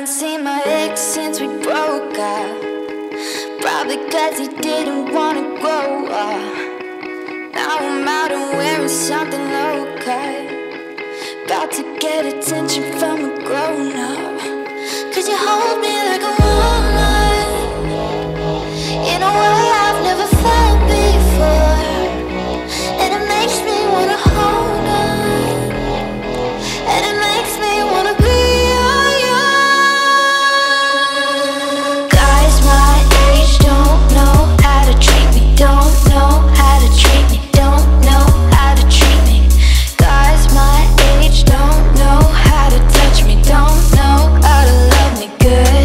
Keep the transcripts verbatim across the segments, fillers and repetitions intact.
haven't seen my ex since we broke up. Probably cause he didn't wanna grow up. Now I'm out and wearing something low cut. About to get attention from a grown up. Cause you hold me like a woman in a way I've never felt before. And it makes me wanna hold on. And it makes me wanna be on you. Guys my age don't know how to treat me. Don't know how to treat me. Don't know how to treat me. Guys my age don't know how to touch me. Don't know how to love me good.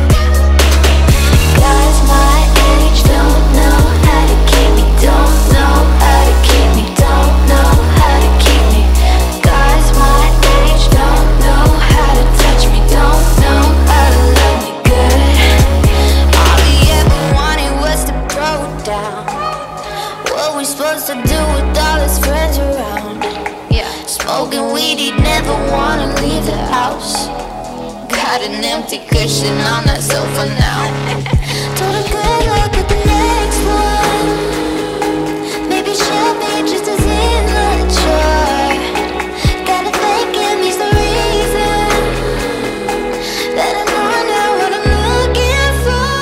Guys my age don't know how to keep me. Don't know how to keep me. Don't know how to keep me. Guys my age don't know how to touch me. Don't know how to love me good. All he ever wanted was to grow down. What we supposed to do with all his friends around? Yeah, smoking weed, he'd never wanna leave the house. Got an empty cushion on that sofa now. Told him good luck with the next one. Maybe she'll be just as immature. Gotta thank him, he's the reason that I'm on now what I'm looking for.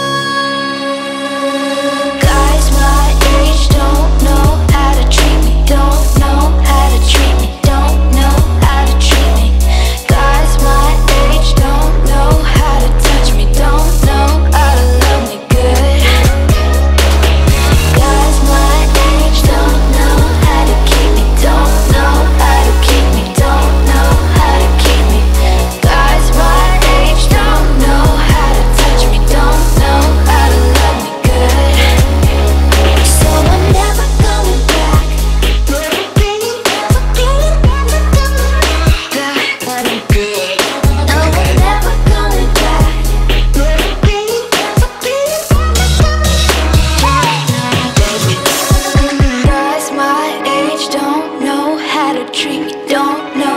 Guys my age don't know how to treat me. Don't know how to treat me. Don't know how to treat me. Guys my age don't know how to touch me. Don't know how to love me good. Guys my age don't know how to keep me. Don't know how to keep me. Don't know how to keep me. Guys my age don't know how to touch me. Don't know how to love me good. So I'm never going back. Never getting, never getting, never coming back. I'm good. No, I'm never going back. Never getting, never getting, never coming back. Guys my age don't know how to treat me. Don't know